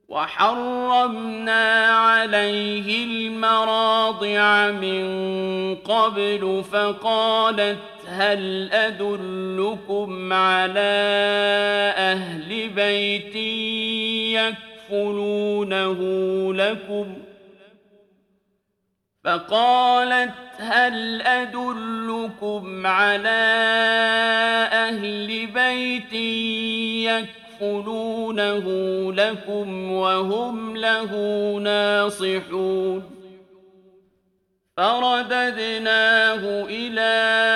وحرمنا عليه المراضع من قبل فقالت هل أدلكم على أهل بيت يكفلونه لكم فقالت هل أدلكم على أهل بيت يكفلونه لكم وهم له ناصحون فرددناه إلى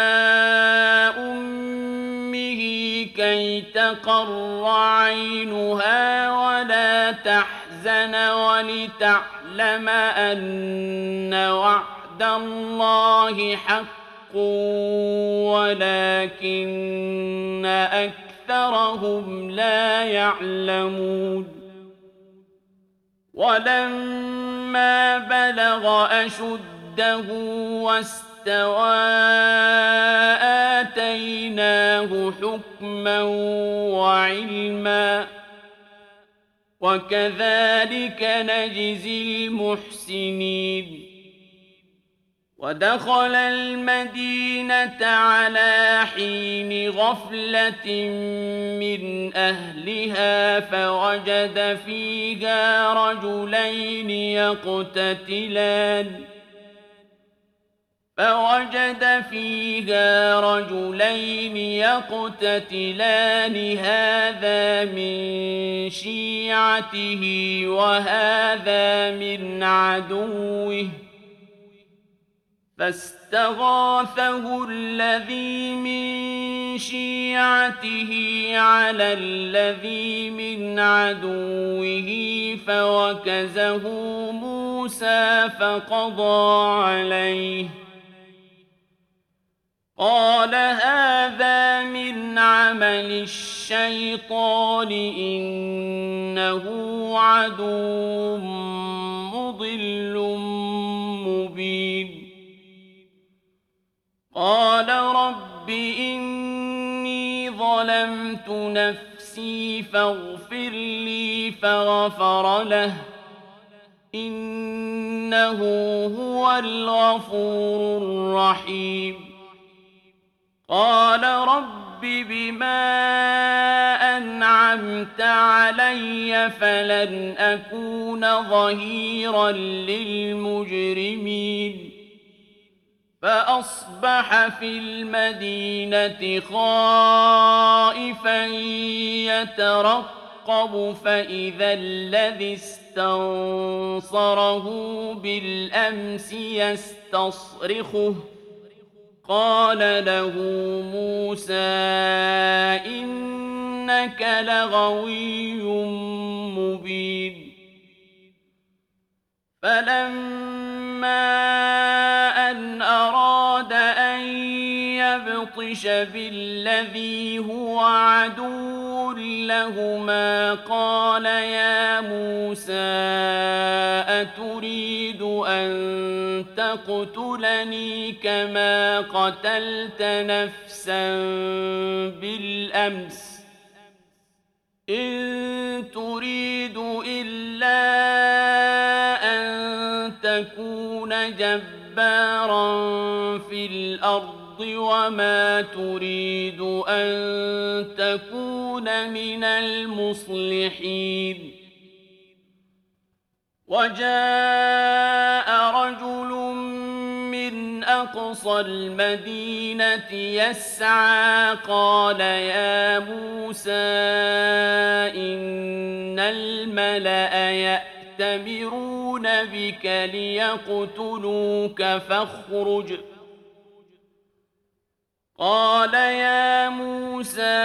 أمه كي تقر عينها ولا تحزن ولتعلم أن وعد الله حق ولكن أكثرهم لا يعلمون ولما بلغ أشده واستوى آتيناه حكما وعلما وكذلك نجزي المحسنين ودخل المدينة على حين غفلة من أهلها فوجد فيها رجلين يقتتلان هذا من شيعته وهذا من عدوه فاستغاثه الذي من شيعته على الذي من عدوه فوكزه موسى فقضى عليه قال هذا من عمل الشيطان إنه عدو مضل مبين قال رب إني ظلمت نفسي فاغفر لي فغفر له إنه هو الغفور الرحيم قال رب بما أنعمت علي فلن أكون ظهيرا للمجرمين فأصبح في المدينة خائفا يترقب فإذا الذي استنصره بالأمس يستصرخه قال له موسى إنك لغوي مبين فلما أن أراد أن يبطش بالذي هو عدو لهما قال يا موسى أتريد أن تقتلني كما قتلت نفسا بالأمس إن تريد إلا أن تكون جبارا في الأرض وما تريد أن تكون من المصلحين وجاء رجل من أقصى المدينة يسعى قال يا موسى إن الملأ يأتمرون بك ليقتلوك فاخرج قال يا موسى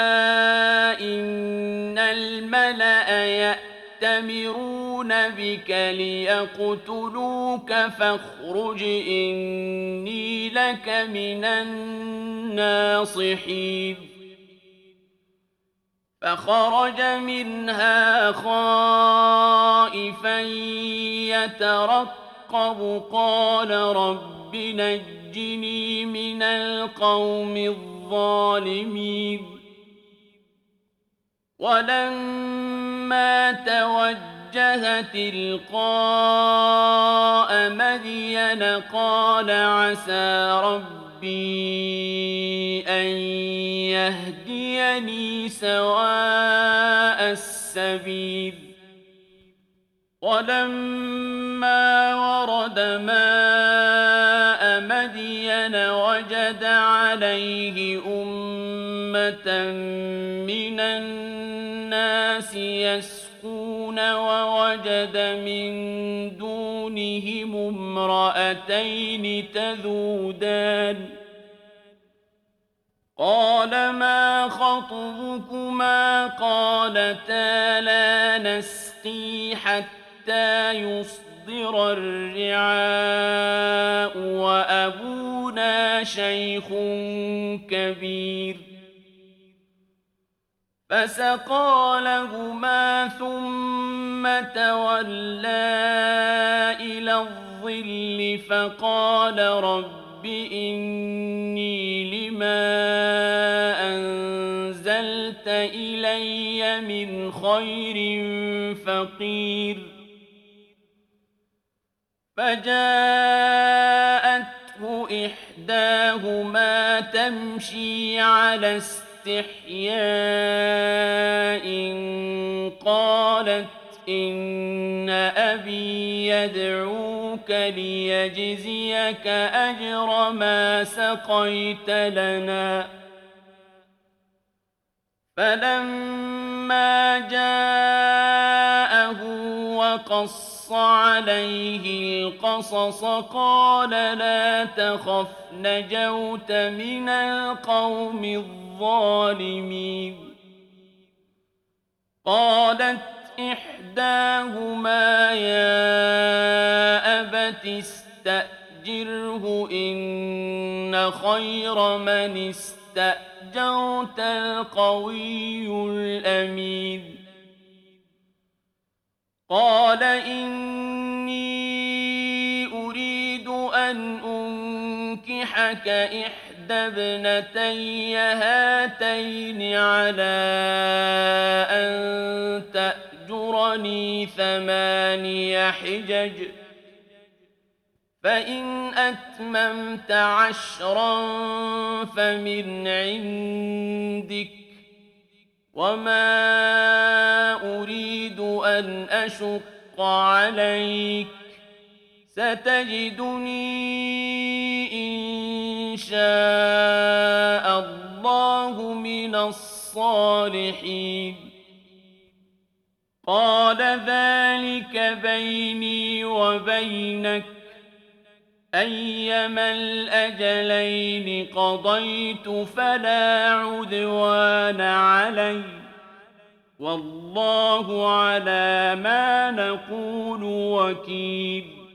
إن الملأ يأتمرون بك ليقتلوك فاخرج إني لك من الناصحين فخرج منها خائفا يترقب قال رب نجني من القوم الظالمين ولما توجه توجه تلقاء مدين قال عسى ربي أن يهديني سواء السبيل ولما ورد ماء مدين وجد عليه أمة من الناس يسقون ووجد من دونهم امرأتين تذودان قال ما خطبكما قالتا لا نسقي حتى يصدر الرعاء وأبونا شيخ كبير فسقى لهما ثم تولى إلى الظل فقال رب إني لما أنزلت إلي من خير فقير فجاءته إحداهما تمشي على استحياء قالت إن أبي يدعوك ليجزيك أجر ما سقيت لنا فلما جاءه وقص عليه القصص قال لا تخف نجوت من القوم الظالمين قالت إحداهما يا أبت استأجره إن خير من استأجرت القوي الأمين قال إني أريد أن أنكحك إحدى ابنتي هاتين على أن تأجرني 8 حجج فإن أتممت 10 فمن عندك وما أريد أن أشق عليك ستجدني إن شاء الله من الصالحين قال ذلك بيني وبينك أيما الأجلين قضيت فلا عدوان علي والله على ما نقول وكيل